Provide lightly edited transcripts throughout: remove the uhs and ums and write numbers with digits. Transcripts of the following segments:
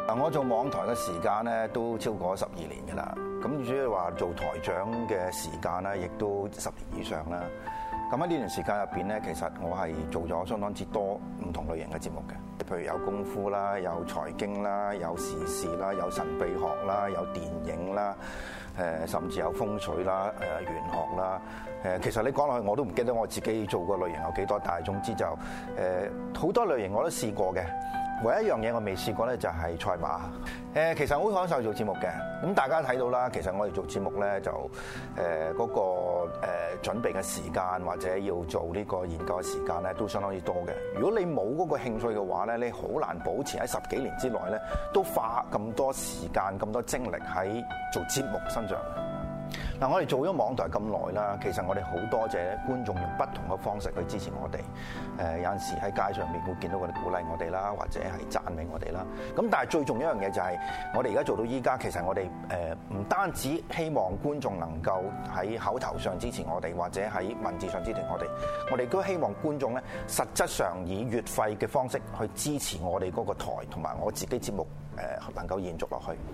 我做網台嘅時間咧都超過12年㗎啦，咁主要話做台長嘅時間咧，亦都10年以上啦。咁喺呢段時間入邊咧，其實我係做咗相當之多唔同類型嘅節目嘅，譬如有功夫啦，有財經啦，有時事啦，有神秘學啦，有電影啦，甚至有風水啦，玄學啦。其實你講落去我都唔記得我自己做過類型有幾多，但係總之就好多類型我都試過嘅。唯一一樣嘢我未試過咧，就係賽馬。其實我好享受做節目嘅。咁大家睇到啦，其實我哋做節目咧就嗰個準備嘅時間或者要做呢個研究嘅時間咧，都相當之多嘅。如果你冇嗰個興趣嘅話咧，你好難保持喺10幾年之內咧，都花咁多時間、咁多精力喺做節目身上。嗱，我哋做咗網台咁耐啦，其實我哋好多謝觀眾用不同嘅方式去支持我哋。有陣時喺街上面會見到佢哋鼓勵我哋啦，或者係讚美我哋啦。咁但係最重要一樣嘢就係，我哋而家做到依家，其實我哋唔單止希望觀眾能夠喺口頭上支持我哋，或者喺文字上支持我哋都希望觀眾咧實質上以月費嘅方式去支持我哋嗰個台同埋我自己節目能夠延續落去。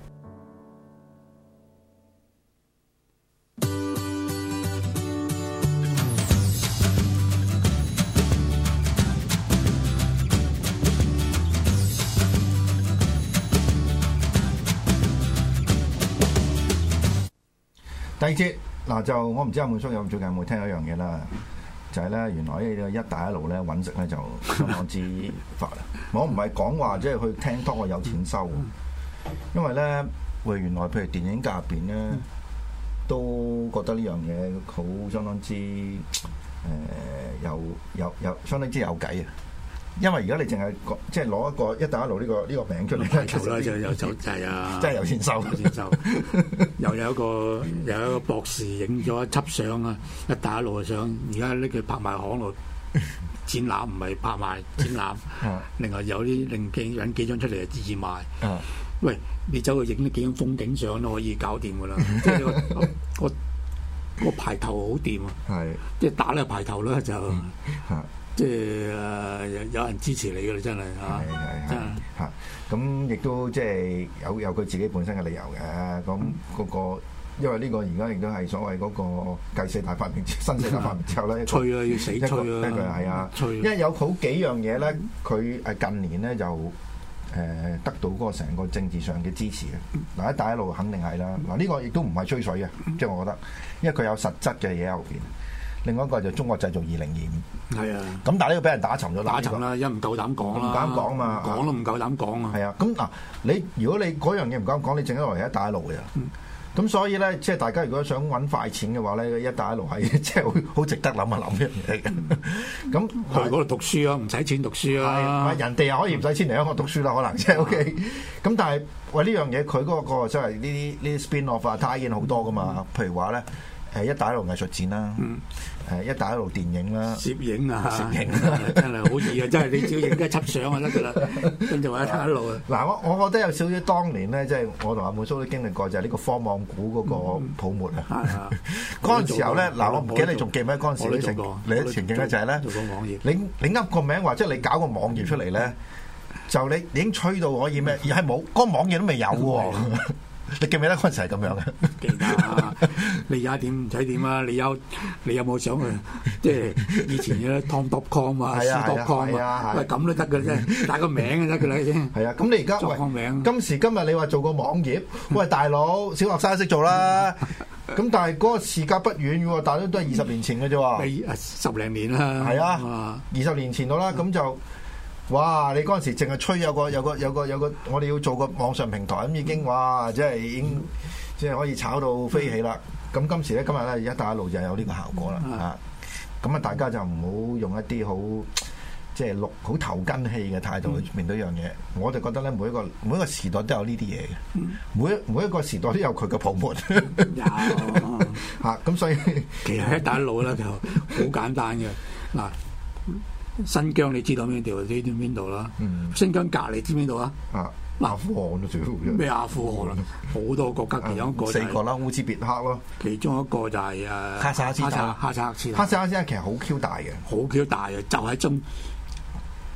第二節嗱，就我唔知阿滿叔有最近有冇聽一樣嘢啦，就係咧原來呢個一帶一路咧揾食咧就相當之發啦。我唔係講話即係去聽多我有錢收，因為咧原來譬如電影界入邊咧都覺得呢樣嘢好相當之有相當之有計啊！因為而家你淨係即係攞一個一帶一路呢個名出嚟， 排頭啦，就有就係啊， 真係有錢收， 有錢收。又有一個博士影咗一輯相啊，一帶一路嘅相，而家拎佢拍賣行度展覽，唔係拍賣展覽。另外有啲引幾張出嚟係義賣。喂，你走去影呢幾張風景相都可以搞掂㗎啦，即係個排頭好掂啊！係，即係打呢個排頭啦就。即係有人支持你㗎啦，真係嚇，真係嚇。咁亦都即係有佢自己本身嘅理由嘅。咁嗰個因為呢個而家亦都係所謂嗰個繼四大發明、新四大發明之後咧， 吹啊要死吹啊， 係啊，因為有好幾樣嘢咧，佢近年咧就得到嗰個成個政治上嘅支持嘅。嗱，一帶一路肯定係啦。嗱，呢個亦都唔係吹水嘅，即係我覺得，因為佢有實質嘅嘢喺後邊。另外一個就中國製造2025， 係啊，咁但係呢個俾人打沉咗， 打沉啦，因為唔夠膽講啦， 唔敢講嘛， 講都唔夠膽講啊。 係啊，咁嗱，如果你嗰樣嘢唔敢講，你整咗落嚟一帶一路嘅，咁所以咧，即係大家如果想揾快錢嘅話咧，一帶一路係即係好值得諗一諗嘅嘢嘅。咁去嗰度讀書啊，唔使錢讀書啊， 人哋又可以唔使錢嚟香港讀書啦，可能即係 OK。咁但係喂呢樣嘢，佢嗰個即係呢啲 spin off 啊、tie in 好多噶嘛，譬如話咧。一帶一路藝術展啦，一帶一路電影啦， 攝影啊，真係好易啊！真係你只要影一輯相就得㗎啦，跟住話一帶一路啊。 嗱，我覺得有少少當年咧，即係我同阿滿叔都經歷過，就係呢個科網股嗰個泡沫啊。嗰陣時候咧，嗱我唔記得你仲記唔記得嗰陣時你嘅情景咧，就係咧，你噏個名話，即係你搞個網頁出嚟咧，就你已經吹到可以咩？而係冇嗰個網頁都未有喎。你記唔記得嗰陣時係咁樣嘅？ 記得，你而家點唔使點啊？你有冇想去？即係以前嘅 Tom.com 啊、C.com 啊，喂咁都得嘅啫，打個名就得嘅啦已經。係啊，咁你而家作個名， 今時今日你話做個網頁，喂大佬，小學生識做啦。咁但係嗰個時間不遠喎，大佬都係20年前嘅啫喎。 10零年啦。係啊，20年前到啦，咁就。哇！你嗰陣時淨係吹有個，我哋要做個網上平台咁已經哇，即係已經即係可以炒到飛起啦。咁今時咧，今日咧，一帶一路就有呢個效果啦嚇。咁啊，大家就唔好用一啲好即係好頭筋氣嘅態度去面對一樣嘢。我哋覺得咧，每一個時代都有呢啲嘢嘅，每一個時代都有佢嘅泡沫。有嚇，咁所以其實一帶一路咧就好簡單嘅嗱。新疆你知道邊條？你知邊度啦？新疆隔離知邊度啊？ 阿富汗都最好嘅。 咩阿富汗啊？好多國家，其中一個 4個啦，烏茲別克咯。 其中一個就係哈薩克斯坦。哈薩克斯坦其實好 Q 大嘅， 好 Q 大嘅，就喺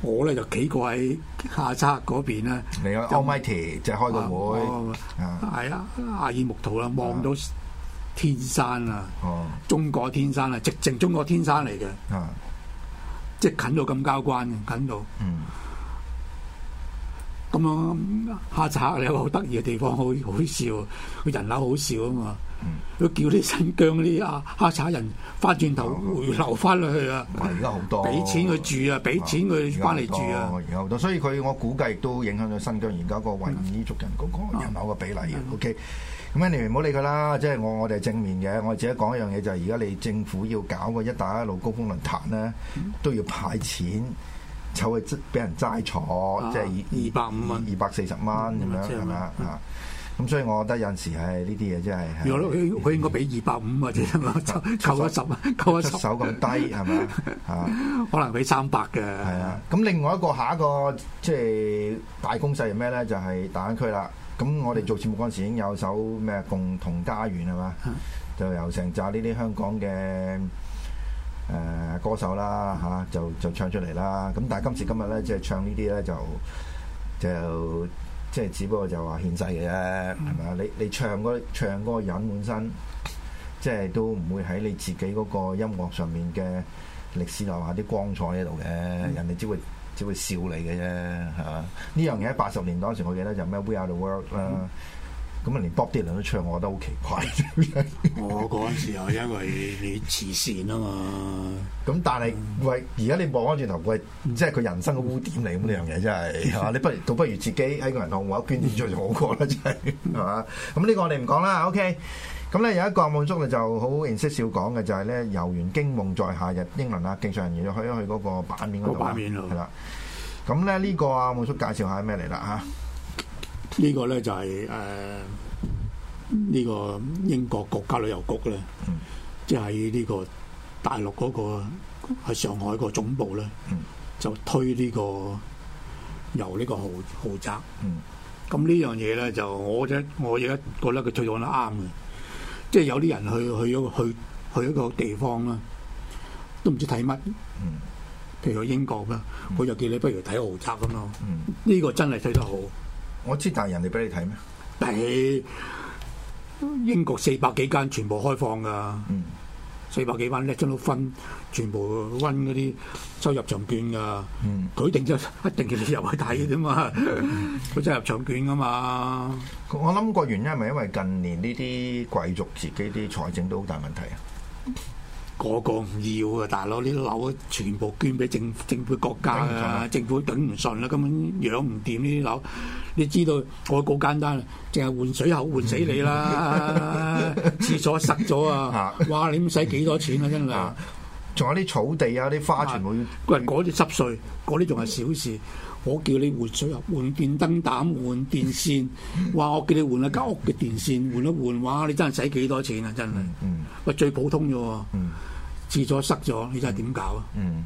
我咧就企過喺下策嗰邊咧， 你有 Almighty 就開個會， 係啊，阿爾木圖啦，望到天山啊，中國天山啊，直情中國天山嚟嘅，即係近到咁交關嘅，近到。咁樣下策有個好得意嘅地方，好笑，佢人口好少啊嘛。佢叫啲新疆嗰啲哈薩人翻轉頭回流翻去啊！ 而家好多俾錢佢住啊，俾錢佢翻嚟住啊！ 而家好多，所以我估計亦都影響咗新疆而家個維吾爾族人嗰個人口嘅比例嘅。OK， 咁你唔好理佢啦，即係我哋係正面嘅。我哋自己講一樣嘢就係而家你政府要搞個一帶一路高峰論壇咧，都要派錢湊去俾人齋坐，即係250蚊、240蚊咁樣係咪啊？咁所以我覺得有陣時係呢啲嘢真係， 佢應該俾250或者扣咗10， 出手咁低係咪啊？ 可能俾300嘅。 係啊，咁另外下一個即係大攻勢係咩咧？就係大灣區啦。咁我哋做節目嗰陣時已經有首咩共同家園係嘛？就由成紮呢啲香港嘅歌手啦就唱出嚟啦。咁但係今時今日咧，即係唱呢啲咧就即係只不過就話獻世嘅啫，係咪啊？你唱嗰個人本身，即係都唔會喺你自己嗰個音樂上面嘅歷史留下啲光彩喺度嘅，人哋只會笑你嘅啫，係嘛？呢樣嘢喺80年代嗰時，我記得就咩 We Are The World 啦。咁啊，連 Bob Dylan 都唱，我覺得好奇怪。 我嗰陣時候因為你慈善啊嘛。 咁但係喂，而家你望翻轉頭，喂，即係佢人生嘅污點嚟，咁呢樣嘢真係係嘛？你倒不如自己喺個銀行戶口捐啲出嚟好過啦，真係係嘛？咁呢個我哋唔講啦。OK，咁咧有一個滿足就好認識少講嘅，就係咧遊完驚夢在夏日，英倫啊競賽人員去嗰個版面嗰度啦，係啦。咁咧呢個啊滿足介紹下咩嚟啦嚇？ 呢個咧就係呢個英國國家旅遊局咧，即係呢個大陸嗰個喺上海個總部咧，就推呢個遊呢個豪宅。咁呢樣嘢咧就我而家覺得佢推廣得啱嘅，即係有啲人去一個地方啦，都唔知睇乜。譬如英國啦，佢就叫你不如睇豪宅咁咯。呢個真係推得好。 我知，但係人哋俾你睇咩？ 俾英國400幾間全部開放㗎，400幾間叻咗都分，全部溫嗰啲收入場券㗎。佢一定叫你入去睇啫嘛，佢真係入場券㗎嘛。 我諗個原因係咪因為近年呢啲貴族自己啲財政都好大問題啊？ 個個唔要啊！大佬，啲樓全部捐俾政府國家啊！政府頂唔順啦，根本養唔掂呢啲樓。你知道我好簡單，淨係換水口換死你啦！廁所塞咗啊！哇！你唔使幾多錢啊？真係。 仲有啲草地啊，啲花全部要。 喂，嗰啲濕碎，嗰啲仲係小事。我叫你換水喉、換電燈膽、換電線，哇！我叫你換一間屋嘅電線，換一換，哇！你真係使幾多錢啊？真係。喂，最普通啫喎。廁所塞咗，你真係點搞啊？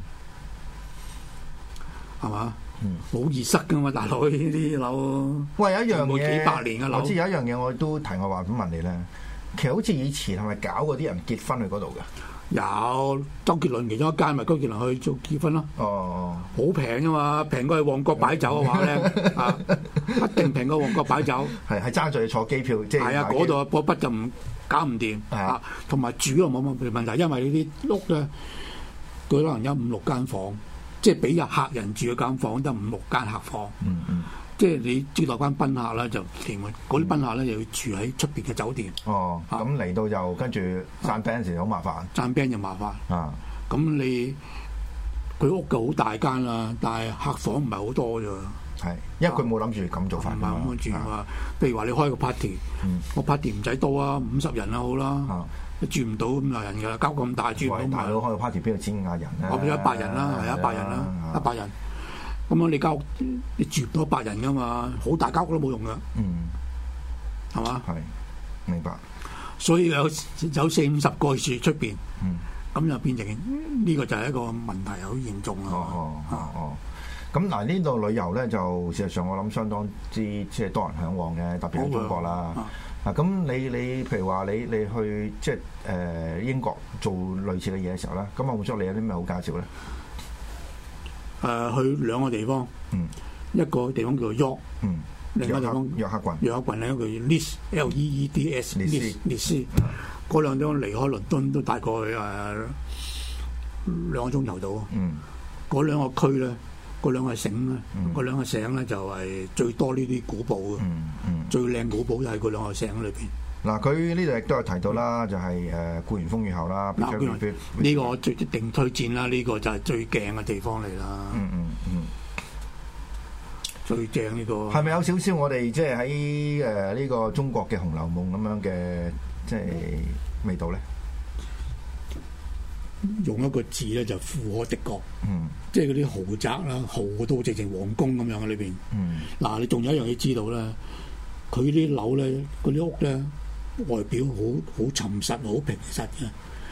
係嘛？好易塞噶嘛，大佬呢啲樓。喂，有一樣嘢，幾百年嘅樓。我知有一樣嘢，我都提我話咁問你咧。其實好似以前係咪搞嗰啲人結婚去嗰度㗎？有周杰倫其中一間，咪周杰倫去做結婚咯。哦，好平㗎嘛，平過去旺角擺酒嘅話咧，一定平過旺角擺酒。係爭在坐機票，即係係啊，嗰度嗰筆就唔搞唔掂啊。同埋住又冇乜問題，因為呢啲屋咧，佢可能有5-6間房，即係俾入客人住嘅間房得5-6間客房。即係你招待班賓客啦，就填嗰啲賓客咧，又要住喺出邊嘅酒店。哦，咁嚟到就跟住散 band 時好麻煩。散 band 就麻煩。啊，咁你佢屋就好大間啦，但係客房唔係好多咋。係，因為佢冇諗住咁做法。唔係咁諗住啊！譬如話你開個 party，個 party 唔使多啊，50人啦好啦。住唔到咁多人㗎，交咁大住唔到。大佬開個 party 邊度千廿人咧？我俾100人啦，係100人啦，100人。咁樣你間屋你住唔到100人噶嘛，好大間屋都冇用噶，係嘛？係，明白。所以有40-50個住出邊，咁就變成呢個就係一個問題，好嚴重啊！咁嗱，呢度旅遊咧就事實上我諗相當之即係多人嚮往嘅，特別係中國啦。咁你譬如話你去即係英國做類似嘅嘢嘅時候咧，咁我冇錯，你有啲咩好介紹咧？ 去兩個地方，一個地方叫做 York，另一個地方約克郡， 另一個郡另一個叫 Leeds，L-E-E-D-S， 列斯。嗰兩地方離開倫敦都大概2個鐘頭到。嗰兩個區咧，嗰兩個省咧，嗰兩個省咧就係最多呢啲古堡嘅，最靚古堡就係嗰兩個省裏邊。 嗱，佢呢度亦都有提到啦，就係故園風雨後啦。 呢個我最一定推薦啦，呢個就係最勁嘅地方嚟啦。最正呢個。係咪有少少我哋即係喺呢個中國嘅《紅樓夢》咁樣嘅即係味道咧？用一個字咧就富可敵國，即係嗰啲豪宅啦，豪到直情皇宮咁樣喺裏邊。嗱，你仲有一樣嘢知道咧，佢啲樓咧，嗰啲屋咧，外表好沉實，好平實嘅，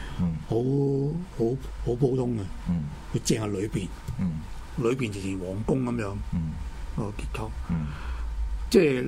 好普通嘅。佢正喺裏邊，裏邊直情皇宮咁樣個結構。即係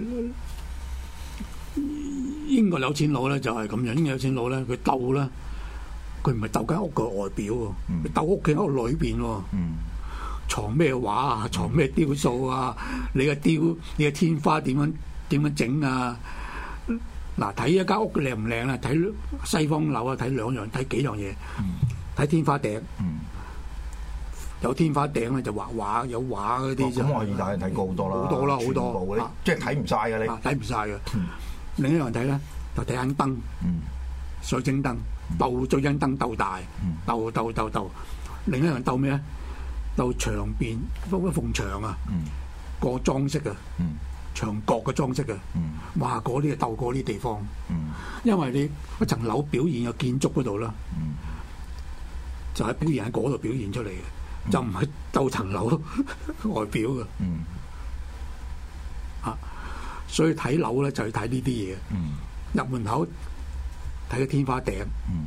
英國有錢佬咧就係咁樣，英國有錢佬咧佢鬥咧。佢唔係鬥間屋嘅外表喎，佢鬥屋企屋裏邊喎，藏咩畫啊，藏咩雕塑啊，你嘅天花點樣整啊？嗱，睇一間屋靚唔靚啊？睇西方樓啊，睇幾樣嘢，睇天花頂，有天花頂咧就畫畫，有畫嗰啲。咁我意大利睇過好多啦，好多啦，好多，即係睇唔晒嘅你，睇唔晒嘅。另一樣睇咧就睇眼燈，水晶燈。最盞燈鬥大，鬥，另一樣鬥咩咧？鬥牆邊一埲牆啊，個裝飾啊，牆角嘅裝飾啊，哇！嗰啲鬥嗰啲地方，因為你一層樓表現嘅建築嗰度啦，就係表現喺嗰度表現出嚟嘅，就唔係鬥層樓外表嘅，所以睇樓咧就要睇呢啲嘢，入門口。睇個天花頂，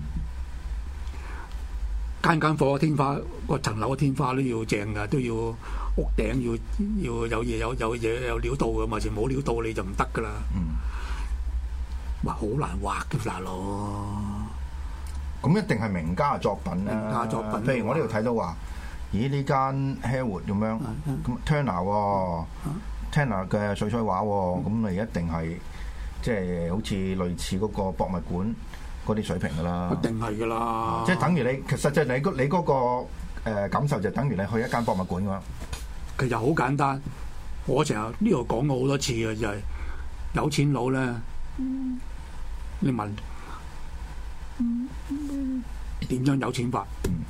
間房嘅天花，個層樓嘅天花都要正噶，都要屋頂要有嘢有料到噶嘛，前冇料到你就唔得噶啦。哇，好難畫嘅大佬。咁一定係名家作品啦。名家作品，譬如我呢度睇到話，咦呢間 Harewood 咁樣，咁 Turner 嘅水彩畫喎，咁咪一定係。即係好似類似嗰個博物館嗰啲水平噶啦，一定係噶啦。即係等於你，其實就係你嗰個感受就等於你去一間博物館咁樣。其實好簡單，我成日呢度講過好多次嘅就係、是、有錢佬咧，你問點樣有錢法？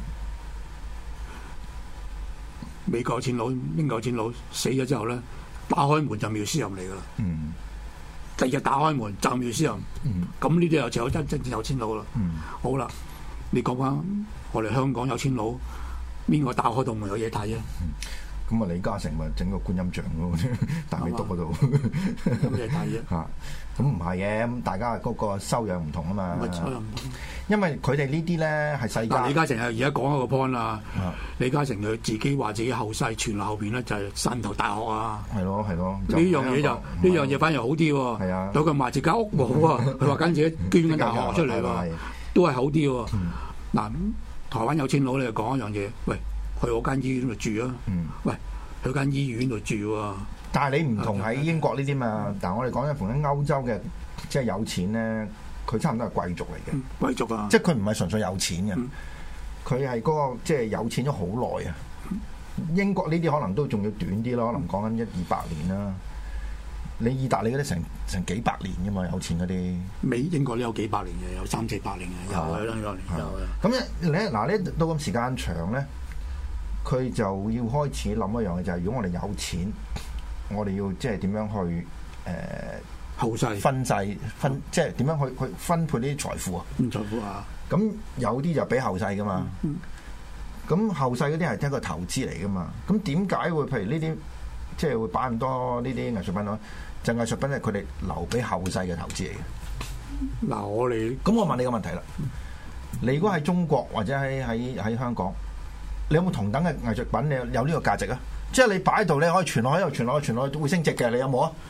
美國有錢佬、英國有錢佬死咗之後咧，打開門就Museum嚟噶啦。第二日打開門就Museum，咁呢啲就真正有錢佬啦。好啦，你講翻我哋香港有錢佬，邊個打開度門有嘢睇啊？咁啊，李嘉誠咪整個觀音像咯，大美督嗰度有嘢睇啫。嚇，咁唔係嘅，咁大家嗰個修養唔同啊嘛。修養唔同，因為佢哋呢啲咧係世界。李嘉誠係而家講一個 point 啦。李嘉誠佢自己話自己後世傳落後邊咧就係汕頭大學啊。係咯係咯。呢樣嘢就呢樣嘢反而好啲喎。係啊。有佢賣自間屋冇啊，佢話緊自己捐緊大學出嚟喎，都係好啲喎。嗱，台灣有錢佬你就講一樣嘢，喂。去我間醫院度住啊！喂，去間醫院度住喎。但係你唔同喺英國呢啲嘛？但係我哋講緊逢喺歐洲嘅，即係有錢咧，佢差唔多係貴族嚟嘅。貴族啊！即係佢唔係純粹有錢嘅，佢係嗰個即係有錢咗好耐啊！英國呢啲可能都仲要短啲咯，可能講緊100-200年啦。你意大利嗰啲成幾百年嘅嘛，有錢嗰啲。英國都有幾百年嘅，有300-400年嘅，有啊，有啊。咁咧嗱咧到咁時間長咧。佢就要開始諗一樣嘢，就係如果我哋有錢，我哋要即係點樣去後世分即係點樣去分配呢啲財富啊？財富啊！咁有啲就俾後世噶嘛。咁後世嗰啲係一個投資嚟噶嘛。咁點解會譬如呢啲即係會擺咁多呢啲藝術品咯？就藝術品係佢哋留俾後世嘅投資嚟嘅。嗱，我問你個問題啦。你如果喺中國或者喺香港？你有冇同等嘅藝術品？你有呢個價值啊？即係你擺喺度，你可以傳落去，傳落去會升值嘅。你有冇啊？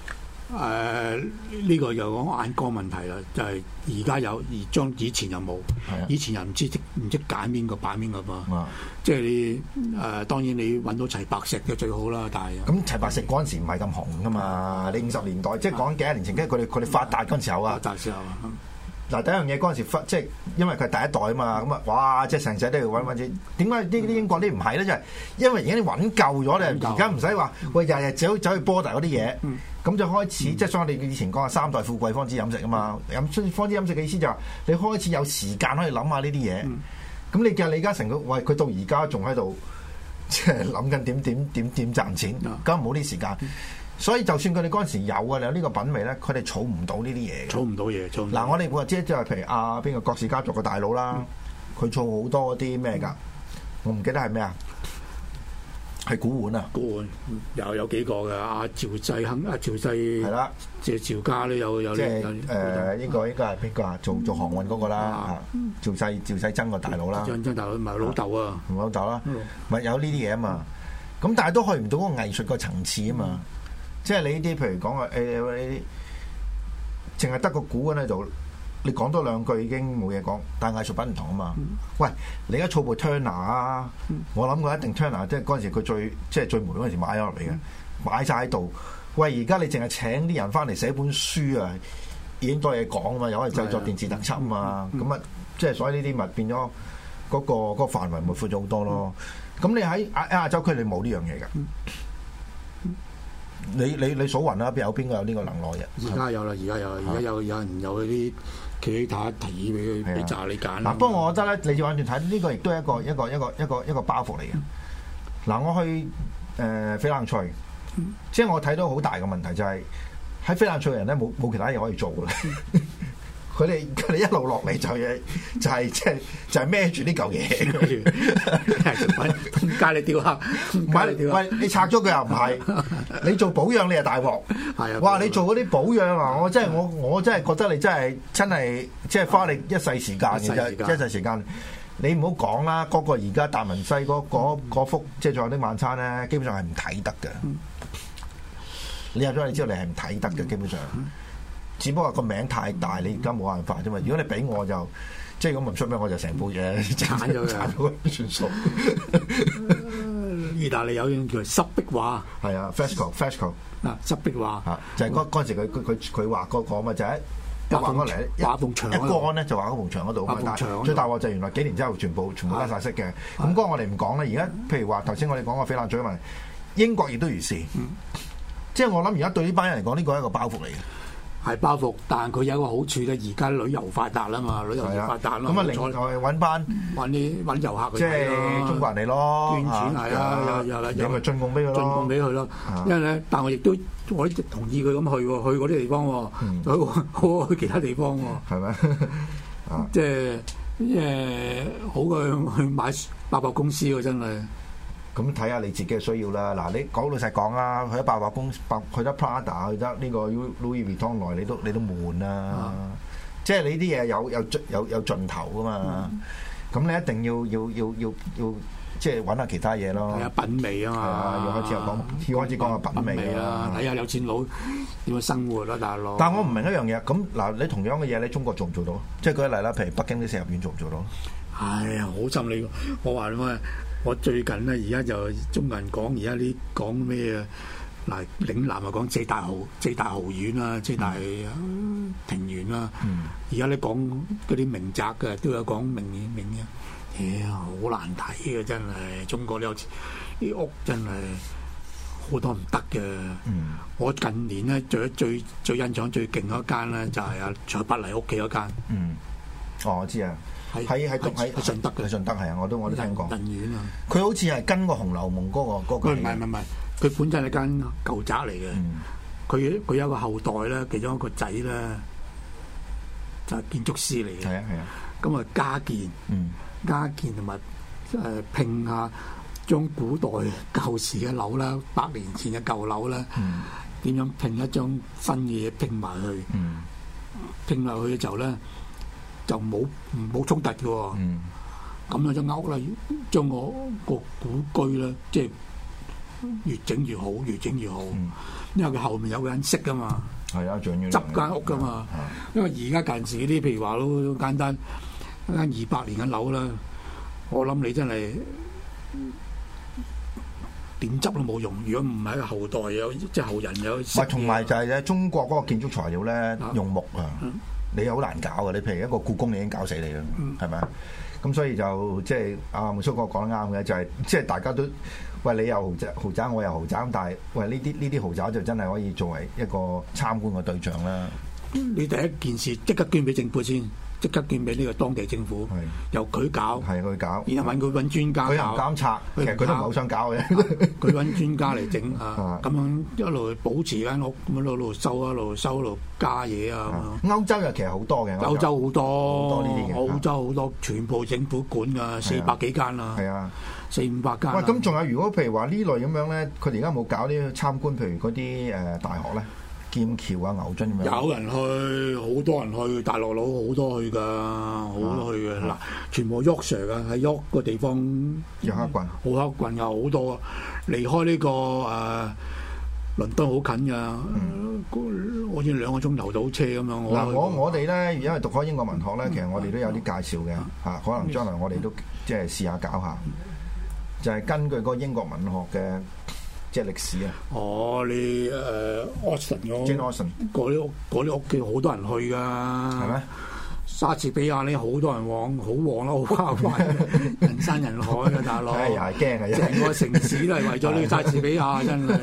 呢個又講眼光問題啦，就係而家有，而將以前又冇。以前又唔知揀邊個擺邊個嘛。即係你當然你揾到齊白石嘅最好啦，但係咁齊白石嗰陣時唔係咁紅噶嘛。你50年代即係講幾多年前，跟住佢哋發達嗰陣時候啊。嗱，第一樣嘢嗰陣時即係因為佢係第一代啊嘛，咁啊，哇！即係成世都要揾錢。點解呢啲英國啲唔係咧？就係因為而家你揾夠咗咧，而家唔使話喂日日走去波大嗰啲嘢，咁就開始即係所以我哋以前講3代富貴方知飲食啊嘛。方知飲食嘅意思就係你開始有時間可以諗下呢啲嘢。咁你見李嘉誠佢到而家仲喺度即係諗緊點賺錢，咁冇啲時間。所以就算佢哋嗰陣時有呢個品味咧，佢哋儲唔到呢啲嘢嘅。儲唔到嘢。嗱，我哋即係譬如邊個郭氏家族嘅大佬啦，佢儲好多啲咩㗎？我唔記得係咩啊？係古玩啊！ 古玩有幾個㗎？趙濟亨、趙濟係啦， 即係趙家都有即係呢個應該係邊個啊？做航運嗰個啦，趙濟曾個大佬啦。 趙濟大佬唔係老豆啊， 唔係老豆啦，咪有呢啲嘢啊嘛。咁但係都去唔到嗰個藝術個層次啊嘛。即係你呢啲，譬如講話你淨係得個古喺度，你講多兩句已經冇嘢講。但係藝術品唔同啊嘛。喂，你而家儲部 Turner 啊，我諗過一定 Turner，即係嗰陣時佢最霉嗰陣時買咗落嚟嘅，買晒喺度。喂，而家你淨係請啲人翻嚟寫本書啊，已經多嘢講啊嘛，又可以製作電視特輯啊嘛。咁啊，即係所以呢啲咪變咗嗰個範圍咪闊咗好多咯。咁你喺亞洲區你冇呢樣嘢㗎。你數雲啦，邊有邊個有呢個能耐嘅？ 而家有啦，而家有人有啲企睇提議俾佢俾炸你揀。 嗱，不過我覺得咧，你要完全睇呢個，亦都係一個包袱嚟嘅。嗱，我去翡冷翠，即係我睇到好大嘅問題就係喺翡冷翠嘅人咧，冇其他嘢可以做嘅啦。佢哋一路落嚟就係孭住呢嚿嘢， 通街你雕刻， 唔係喂你拆咗佢又唔係，你做保養你係大鑊，係啊！哇！你做嗰啲保養啊，我真係覺得你真係即係花你一世時間嘅啫，一世時間。你唔好講啦，嗰個而家達文西嗰幅即係最後啲晚餐咧，基本上係唔睇得嘅。你入咗你知道你係唔睇得嘅，基本上。只不過個名太大，你而家冇辦法啫嘛。如果你俾我就，即係咁唔出名，我就成部嘢鏟咗算數。 意大利有樣叫濕壁畫， 係啊 ，fresco 嗱濕壁畫就係嗰陣時佢畫嗰個嘛，就係一畫過嚟畫埲牆， 一乾咧就畫嗰埲牆嗰度。最大鑊就係原來幾年之後全部甩晒色嘅。咁嗰個我哋唔講啦。而家譬如話頭先我哋講個翡冷翠問題，英國亦都如是。即係我諗而家對呢班人嚟講，呢個係一個包袱嚟嘅。 係包袱，但係佢有一個好處咧，而家旅遊發達啦嘛，旅遊業發達咯。 咁啊，另外揾遊客， 即係中國人嚟咯， 捐錢係啊， 有咪進貢俾佢咯， 進貢俾佢咯。因為咧，但我亦都我同意佢咁去喎，去嗰啲地方喎，好去其他地方喎， 係咪？ 即係好過去買百貨公司喎，真係。 咁睇下你自己嘅需要啦。嗱，你講老實講啦，去得百貨公司，去得 Prada，去得呢個 Louis Vuitton 內，你都悶啦。即係你啲嘢有盡頭噶嘛。咁你一定要即係揾下其他嘢咯。 係啊，品味啊嘛。 要開始講下品味啦。 睇下有錢佬點樣生活啦，大佬。 但係我唔明一樣嘢。咁嗱，你同樣嘅嘢，你中國做唔做到？即係舉例啦，譬如北京啲四合院做唔做到？ 係啊，好心你，我話咩？我最近咧，而家就中國人講，而家啲講咩啊？嗱，嶺南啊講四大豪園啦，四大庭園啦。而家你講嗰啲名宅嘅，都有講名嘅。好難睇嘅真係，中國啲屋真係好多唔得嘅。我近年咧最印象最勁嗰間咧，就係阿蔡伯黎屋企嗰間。 我知啊。喺順德嘅，順德係啊，我都聽過。 人院啊， 佢好似係跟個《紅樓夢》嗰個。 唔係，佢本身係間舊宅嚟嘅。佢有一個後代咧，其中一個仔咧就係建築師嚟嘅。 係啊。 咁啊，加建同埋拼下將古代舊時嘅樓啦，100年前嘅舊樓啦，點樣拼一張新嘅嘢拼埋去，拼落去嘅時候咧。就冇衝突嘅喎，咁樣就屋啦，將我個古居咧，即係越整越好，越整越好。因為佢後面有個人識噶嘛， 係啊， 執間屋噶嘛。因為而家近時啲譬如話好簡單，一間200年嘅樓啦，我諗你真係點執都冇用。如果唔係後代有即係後人有， 同埋就係咧中國嗰個建築材料咧用木啊，你好難搞嘅。你譬如一個故宮，你已經搞死你啦，係咪？咁所以就即係阿梅叔哥講得啱嘅，就係即係大家都喂你又豪宅，我又豪宅，但係喂呢啲豪宅就真係可以作為一個參觀嘅對象啦。 你第一件事即刻捐俾政府先，即刻捐俾呢個當地政府，由佢搞， 係佢搞， 然後揾專家， 佢又唔監察，其實佢都唔係好想搞嘅。 佢揾專家嚟整啊，咁樣一路保持間屋，咁一路收，一路加嘢啊。 歐洲又其實好多嘅， 歐洲好多呢啲嘅， 澳洲好多，全部政府管㗎，400幾間啊， 係啊 ，400-500間。 喂，咁仲有如果譬如話呢類咁樣咧，佢哋而家冇搞啲參觀，譬如嗰啲大學咧？劍橋啊、牛津咁樣， 有人去，好多人去，大陸佬好多去㗎，好多去嘅。嗱，全部 Yorkshire 㗎，喺 York 個地方， 約克郡， 好克郡有好多，離開呢個倫敦好近㗎，好似2個鐘頭到車咁樣。 嗱，我哋咧，因為讀開英國文學咧，其實我哋都有啲介紹嘅嚇，可能將來我哋都即係試下搞下，就係根據嗰個英國文學嘅。即係歷史啊！ 你Austen 嗰啲屋企好多人去㗎，係咩？ 莎士比亞呢好多人好旺啦，好花費，人山人海嘅大佬。 又係驚嘅， 成個城市都係為咗呢個莎士比亞，真係。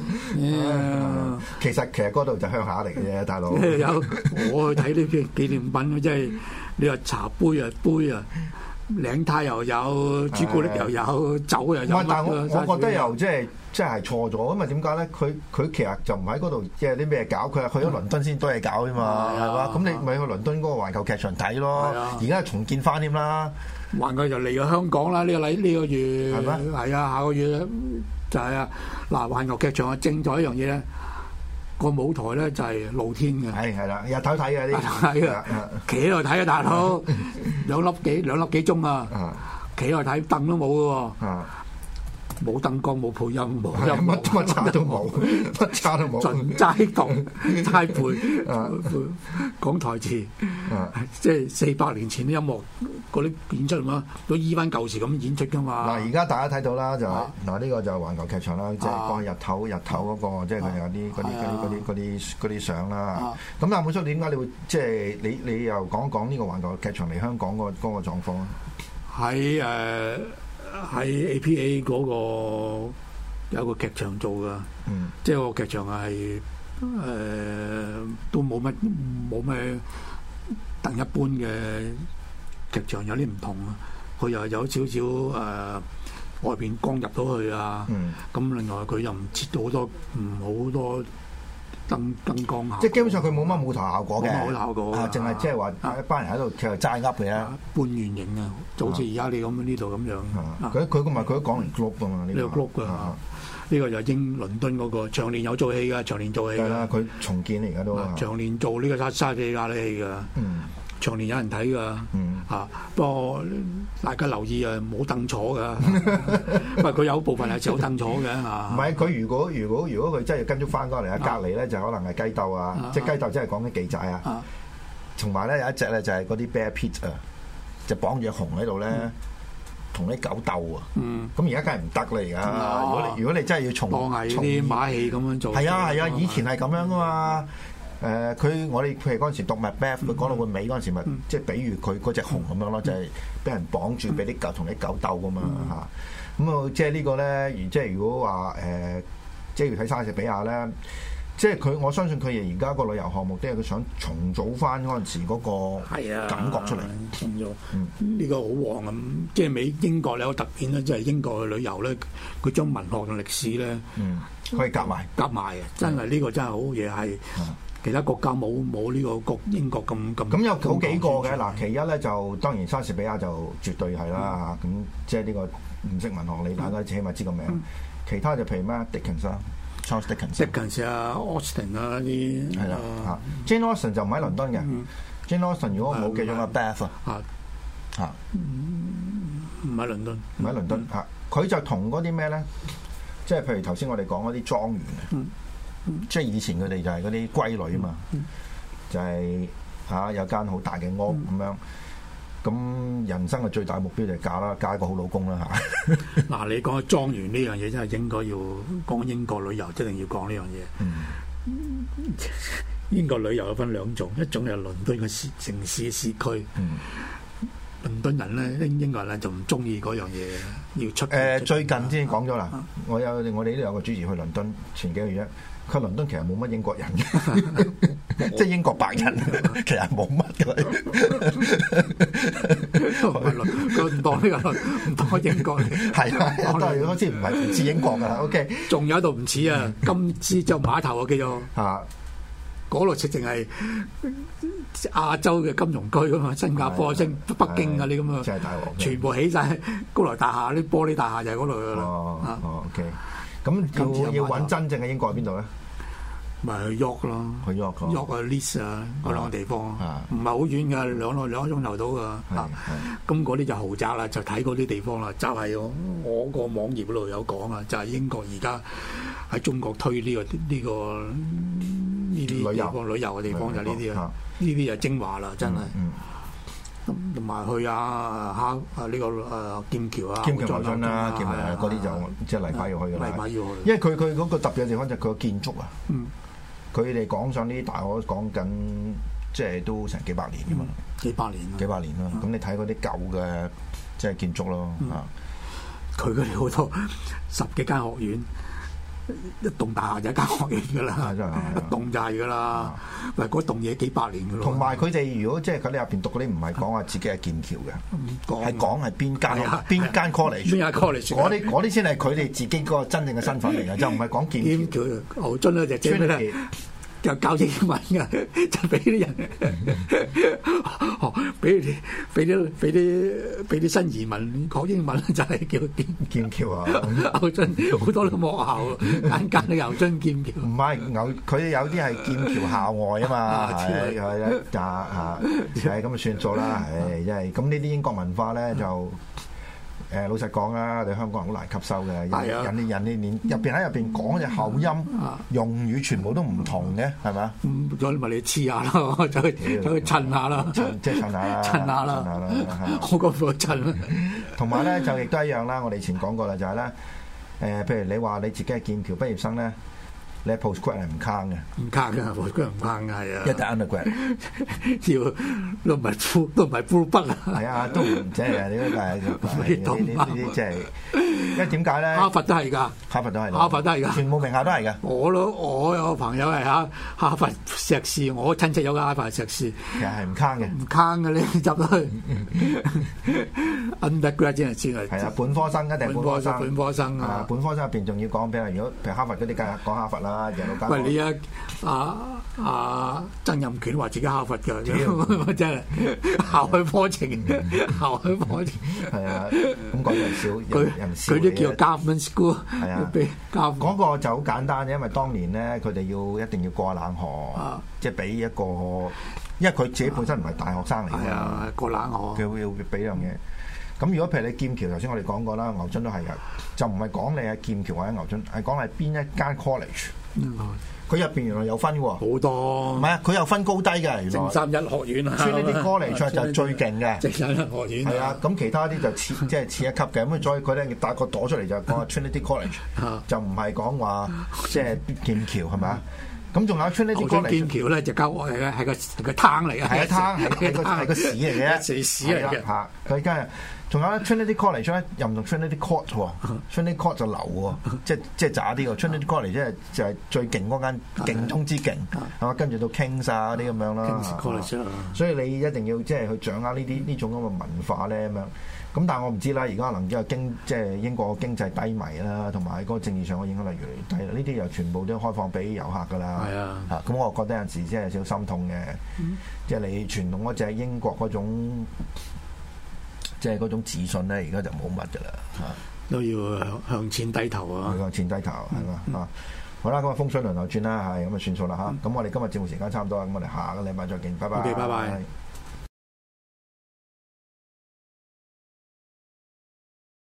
其實嗰度就鄉下嚟嘅啫，大佬。 我去睇呢啲紀念品，即係你話茶杯啊。領呔又有，朱古力又有，酒又有。 但係我覺得又即係錯咗，咁啊點解咧？佢其實就唔喺嗰度，即係啲咩搞？佢係去咗倫敦先多嘢搞啫嘛，係嘛？咁你咪去倫敦嗰個環球劇場睇咯。而家重建翻添啦。 環球就嚟咗香港啦！呢個月係咩？ 係啊，下個月就係啊。嗱，環球劇場啊，正在一樣嘢咧。個舞台咧就係露天嘅， 係啦，日頭睇嘅啲， 係啊，企喺度睇啊，大佬兩粒幾鐘啊，企喺度睇凳都冇嘅喎，冇燈光冇配音冇乜叉都冇，乜叉都冇， 盡齋動齋背講台詞，即係400年前啲音樂嗰啲演出嘛，都依翻舊時咁演出㗎嘛。 嗱，而家大家睇到啦，就嗱呢個就環球劇場啦，即係講日頭嗰個，即係佢有嗰啲相啦。咁阿梅叔點解你會即係你又講呢個環球劇場嚟香港嗰個狀況啊？ 喺 APA 嗰個有個劇場做㗎，即係個劇場係都冇咩同一般嘅劇場有啲唔同啊。佢又有少少外邊光入到去啊，咁另外佢又唔設到好多燈光效果， 即係基本上佢冇乜舞台效果嘅， 冇乜效果， 淨係即係話一班人喺度其實齋噏嘅啫， 半圓形啊，就好似而家你咁呢度咁樣。 佢唔係佢都講完 globe 㗎嘛？ 呢個 globe 㗎，呢個就英倫敦嗰個長年有做戲㗎，長年做戲。 係啦，佢重建嚟㗎都。 長年做呢個莎士比亞啲戲㗎，長年有人睇㗎，不過大家留意啊，冇凳坐㗎，因為佢有部分係有凳坐嘅嚇。 唔係佢如果佢真係跟足翻過嚟啊，隔離咧就可能係雞竇啊，即係雞竇即係講緊記仔啊。同埋咧有一隻咧就係嗰啲 bear pit 啊，就綁住隻熊喺度咧，同啲狗鬥啊。咁而家梗係唔得啦而家。如果你真係要重啲馬戲咁樣做， 係啊，以前係咁樣噶嘛。我哋譬如嗰陣時讀 Macbeth，佢講到個尾嗰陣時，咪即係比喻佢嗰隻熊咁樣咯，就係俾人綁住，俾啲狗同啲狗鬥噶嘛嚇。咁啊，即係呢個咧，即係如果話即係要睇莎士比亞咧，即係佢，我相信佢而家個旅遊項目都係佢想重組翻嗰陣時嗰個感覺出嚟。 重組呢個好旺咁，即係英國有個特點咧，即係英國嘅旅遊咧，佢將文學同歷史咧， 可以夾埋嘅，真係呢個真係好嘢係。其他國家冇呢個英國咁。 咁有好幾個嘅嗱，其一咧就當然莎士比亞就絕對係啦嚇，咁即係呢個唔識文學你大家起碼知個名。其他就譬如咩 Dickens 啊 ，Charles Dickens 啊 ，Austen 啊啲係啦嚇。Jane Austen 就唔喺倫敦嘅。Jane Austen 如果我冇記錯啊 Bath 啊唔喺倫敦， 唔喺倫敦嚇。佢就同嗰啲咩咧，即係譬如頭先我哋講嗰啲莊園即係以前佢哋就係嗰啲閨女啊嘛，就係有間好大嘅屋咁樣。咁人生嘅最大目標就係嫁一個好老公啦嚇。 嗱，你講莊園呢樣嘢真係應該要講英國旅遊，一定要講呢樣嘢。英國旅遊有分兩種，一種係倫敦嘅城市市區。倫敦人咧，英國人咧就唔中意嗰樣嘢，要出。 最近先講咗啦，我哋呢度有個主持去倫敦前幾個月，佢倫敦其實冇乜英國人嘅，即係英國白人其實冇乜嘅。 唔當呢個唔當英國嚟， 係啊，都係好似唔似英國噶啦。OK， 仲有一度唔似啊，金枝洲碼頭啊，叫做嗰度直情係亞洲嘅金融區噶嘛，新加坡、北京啊，你咁啊，全部起晒高樓大廈，啲玻璃大廈就係嗰度噶啦。 OK， 咁要揾真正嘅英國喺邊度咧？ 咪去 York 咯，去 York 啊 Leeds 啊嗰兩個地方，唔係好遠噶，兩個鐘頭到噶。咁嗰啲就豪宅啦，就睇嗰啲地方啦。就係我個網頁嗰度有講啊，就係英國而家喺中國推呢啲旅遊嘅地方就呢啲啊，呢啲就精華啦，真係。同埋去呢個劍橋啊， 劍橋牛津啦，劍橋嗰啲就即係例牌要去㗎啦。因為佢嗰個特別嘅地方就係佢個建築啊。佢哋講上呢啲大學講緊，即係都成幾百年㗎嘛。幾百年啦。咁你睇嗰啲舊嘅即係建築咯。 佢嗰啲好多10幾間學院。一棟大廈就一間學院噶啦，一棟就係噶啦，喂，嗰棟嘢幾百年噶咯。同埋佢哋如果即係佢哋入邊讀嗰啲，唔係講話自己係劍橋嘅，係講係邊間 college， 邊間 college， 嗰啲先係佢哋自己個真正嘅身份嚟嘅，就唔係講劍橋。 牛津咧就即係咩咧？就教英文嘅，就俾啲人，俾啲新移民講英文，就係叫劍橋啊！ 牛津好多都冇學校，間都牛津劍橋。 唔係佢有啲係劍橋校外啊嘛，係咁就算數啦，因為咁呢啲英國文化咧就。老實講啊，你香港人好難吸收嘅，人哋連入邊講嘅口音、用語全部都唔同嘅，係咪啊？ 咁咪你黐下咯，走去襯下啦， 即係襯下啦， 好過唔襯啦。 同埋咧就亦都一樣啦，我哋以前講過啦，就係咧譬如你話你自己係劍橋畢業生咧。你 postgrad 係唔坑嘅， 唔坑嘅 postgrad 唔坑嘅係啊， 一定 undergrad 要都唔係 full 筆啊， 係啊，都唔即係你嗰個呢啲即係，因為點解咧？ 哈佛都係㗎，哈佛都係㗎， 全部名校都係㗎。 我有個朋友係哈佛碩士，我親戚有個哈佛碩士， 其實係唔坑嘅， 唔坑嘅你入到去 undergrad 先係係啊，本科生一定本科生啊， 本科生入邊仲要講譬如哈佛嗰啲梗係講哈佛啦。 喂，你曾蔭權話自己哈佛㗎，真係校區課程，係啊，咁講人少， 佢都叫 government school， 係啊，嗰個就好簡單，因為當年咧，佢哋一定要過冷河，即係俾一個，因為佢自己本身唔係大學生嚟㗎， 過冷河， 佢會俾樣嘢。咁如果譬如你劍橋，頭先我哋講過啦，牛津都係㗎，就唔係講你係劍橋或者牛津，係講係邊一間 college。佢入邊原來有分喎， 好多。唔係啊，佢有分高低嘅，原來。 正三一學院啊， Trinity College就係最勁嘅。 正三一學院。 係啊，咁其他啲就次一級嘅，咁所以佢咧打個朵出嚟就講 Trinity College，就唔係講話即係劍橋係咪啊？咁仲有 Trinity College。 劍橋咧就係個灘嚟嘅， 係啊灘，係個市嚟嘅， 市嚟嘅嚇。佢而家仲有咧 Trinity College 咧，又唔同 Trinity Court 喎，Trinity Court 就流喎，即係渣啲喎。Trinity College 就係最勁嗰間，勁中之勁，係嘛？跟住到 King's 啊啲咁樣啦。所以你一定要即係去掌握呢種咁嘅文化咧咁樣。咁但係我唔知啦，而家可能因為即係英國經濟低迷啦，同埋嗰個政治上嘅影響力越嚟越低啦。呢啲又全部都開放俾遊客㗎啦。係啊，咁我覺得有陣時即係少少心痛嘅，即係你傳統嗰隻英國嗰種。即係嗰種自信咧，而家就冇乜㗎啦， 都要向前低頭啊！ 向前低頭係嘛啊！好啦，咁啊風水輪流轉啦，係咁啊算數啦嚇。咁我哋今日節目時間差唔多啦，咁我哋下個禮拜再見，拜拜。 拜拜。